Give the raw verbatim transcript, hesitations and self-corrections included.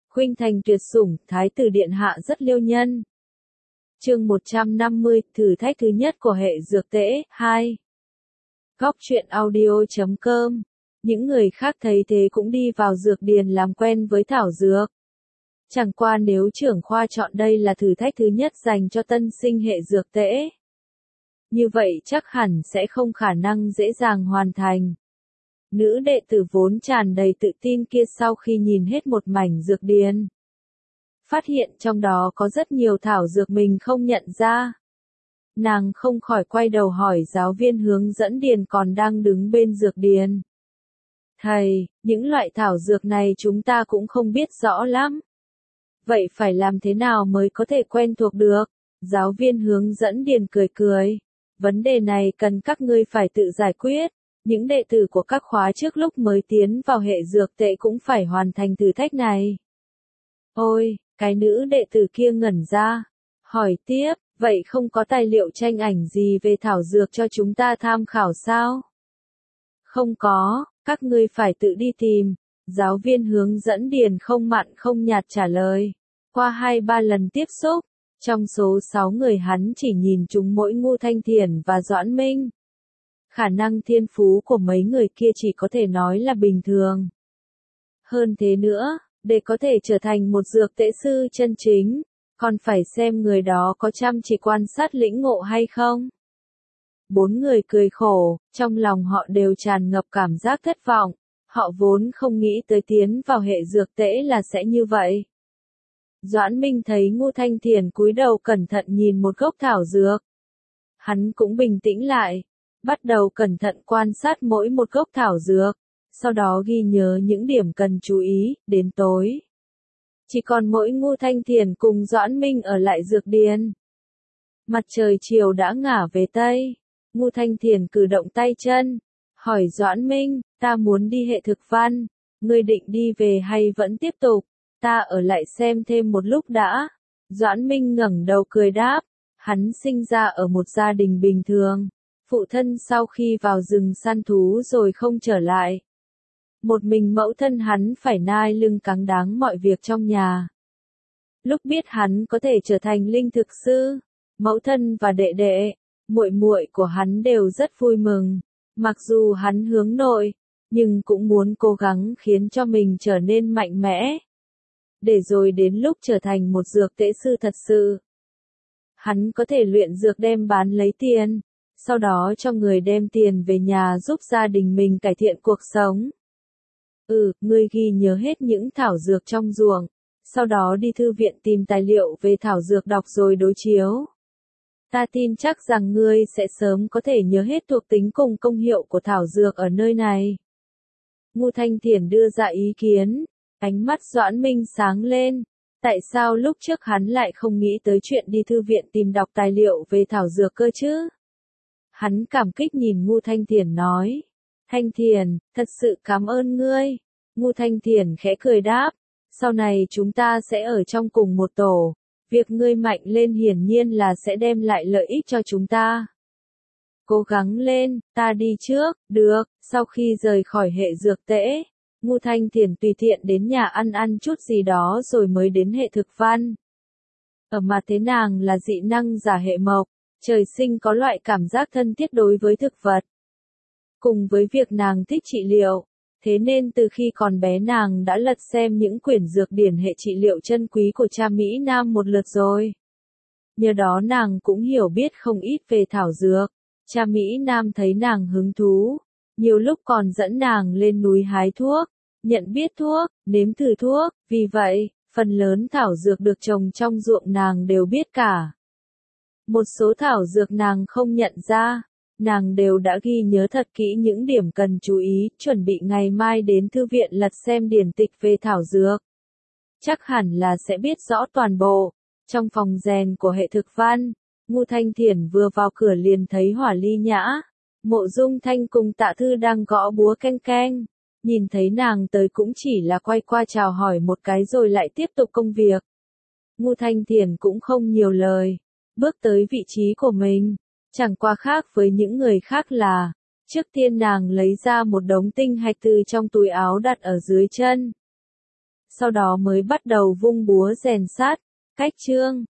Khuynh thành tuyệt sủng, thái tử điện hạ rất liêu nhân. Chương một trăm năm mươi, thử thách thứ nhất của hệ dược tễ, hai. Góc truyện audio chấm com. Những người khác thấy thế cũng đi vào dược điền làm quen với thảo dược. Chẳng qua nếu trưởng khoa chọn đây là thử thách thứ nhất dành cho tân sinh hệ dược tễ, như vậy chắc hẳn sẽ không khả năng dễ dàng hoàn thành. Nữ đệ tử vốn tràn đầy tự tin kia sau khi nhìn hết một mảnh dược điền, phát hiện trong đó có rất nhiều thảo dược mình không nhận ra. Nàng không khỏi quay đầu hỏi giáo viên hướng dẫn điền còn đang đứng bên dược điền. Thầy, những loại thảo dược này chúng ta cũng không biết rõ lắm. Vậy phải làm thế nào mới có thể quen thuộc được? Giáo viên hướng dẫn điền cười cười. Vấn đề này cần các ngươi phải tự giải quyết. Những đệ tử của các khóa trước lúc mới tiến vào hệ dược tệ cũng phải hoàn thành thử thách này. Ôi, cái nữ đệ tử kia ngẩn ra. Hỏi tiếp, vậy không có tài liệu tranh ảnh gì về thảo dược cho chúng ta tham khảo sao? Không có, các ngươi phải tự đi tìm. Giáo viên hướng dẫn điền không mặn không nhạt trả lời. Qua hai ba lần tiếp xúc, trong số sáu người hắn chỉ nhìn chúng mỗi Ngô Thanh Thiền và Doãn Minh. Khả năng thiên phú của mấy người kia chỉ có thể nói là bình thường. Hơn thế nữa, để có thể trở thành một dược tễ sư chân chính, còn phải xem người đó có chăm chỉ quan sát lĩnh ngộ hay không. Bốn người cười khổ, trong lòng họ đều tràn ngập cảm giác thất vọng, họ vốn không nghĩ tới tiến vào hệ dược tễ là sẽ như vậy. Doãn Minh thấy Ngô Thanh Thiền cúi đầu cẩn thận nhìn một gốc thảo dược. Hắn cũng bình tĩnh lại, bắt đầu cẩn thận quan sát mỗi một gốc thảo dược, sau đó ghi nhớ những điểm cần chú ý, đến tối. Chỉ còn mỗi Ngô Thanh Thiền cùng Doãn Minh ở lại dược điền. Mặt trời chiều đã ngả về Tây, Ngô Thanh Thiền cử động tay chân, hỏi Doãn Minh, ta muốn đi hệ thực văn, ngươi định đi về hay vẫn tiếp tục? Ta ở lại xem thêm một lúc đã. Doãn Minh ngẩng đầu cười đáp, hắn sinh ra ở một gia đình bình thường. Phụ thân sau khi vào rừng săn thú rồi không trở lại. Một mình mẫu thân hắn phải nai lưng cáng đáng mọi việc trong nhà. Lúc biết hắn có thể trở thành linh thực sư, mẫu thân và đệ đệ, muội muội của hắn đều rất vui mừng. Mặc dù hắn hướng nội, nhưng cũng muốn cố gắng khiến cho mình trở nên mạnh mẽ. Để rồi đến lúc trở thành một dược tễ sư thật sự, hắn có thể luyện dược đem bán lấy tiền, sau đó cho người đem tiền về nhà giúp gia đình mình cải thiện cuộc sống. Ừ, ngươi ghi nhớ hết những thảo dược trong ruộng, sau đó đi thư viện tìm tài liệu về thảo dược đọc rồi đối chiếu. Ta tin chắc rằng ngươi sẽ sớm có thể nhớ hết thuộc tính cùng công hiệu của thảo dược ở nơi này. Ngô Thanh Thiền đưa ra ý kiến. Ánh mắt Doãn Minh sáng lên, tại sao lúc trước hắn lại không nghĩ tới chuyện đi thư viện tìm đọc tài liệu về thảo dược cơ chứ? Hắn cảm kích nhìn Ngô Thanh Thiền nói, Thanh Thiền, thật sự cảm ơn ngươi. Ngô Thanh Thiền khẽ cười đáp, sau này chúng ta sẽ ở trong cùng một tổ, việc ngươi mạnh lên hiển nhiên là sẽ đem lại lợi ích cho chúng ta. Cố gắng lên, ta đi trước, được. Sau khi rời khỏi hệ dược tễ, Ngô Thanh Thiền tùy tiện đến nhà ăn ăn chút gì đó rồi mới đến hệ thực văn. Ở mặt thế nàng là dị năng giả hệ mộc, trời sinh có loại cảm giác thân thiết đối với thực vật. Cùng với việc nàng thích trị liệu, thế nên từ khi còn bé nàng đã lật xem những quyển dược điển hệ trị liệu chân quý của cha Mỹ Nam một lượt rồi. Nhờ đó nàng cũng hiểu biết không ít về thảo dược. Cha Mỹ Nam thấy nàng hứng thú, nhiều lúc còn dẫn nàng lên núi hái thuốc, nhận biết thuốc, nếm thử thuốc, vì vậy, phần lớn thảo dược được trồng trong ruộng nàng đều biết cả. Một số thảo dược nàng không nhận ra, nàng đều đã ghi nhớ thật kỹ những điểm cần chú ý, chuẩn bị ngày mai đến thư viện lật xem điển tịch về thảo dược. Chắc hẳn là sẽ biết rõ toàn bộ. Trong phòng rèn của hệ thực văn, Ngô Thanh Thiền vừa vào cửa liền thấy Hỏa Ly Nhã, Mộ Dung Thanh cùng Tạ Thư đang gõ búa keng keng. Nhìn thấy nàng tới cũng chỉ là quay qua chào hỏi một cái rồi lại tiếp tục công việc. Ngô Thanh Thiền cũng không nhiều lời, bước tới vị trí của mình, chẳng qua khác với những người khác là, trước tiên nàng lấy ra một đống tinh hạch từ trong túi áo đặt ở dưới chân. sau đó mới bắt đầu vung búa rèn sắt. Cách chương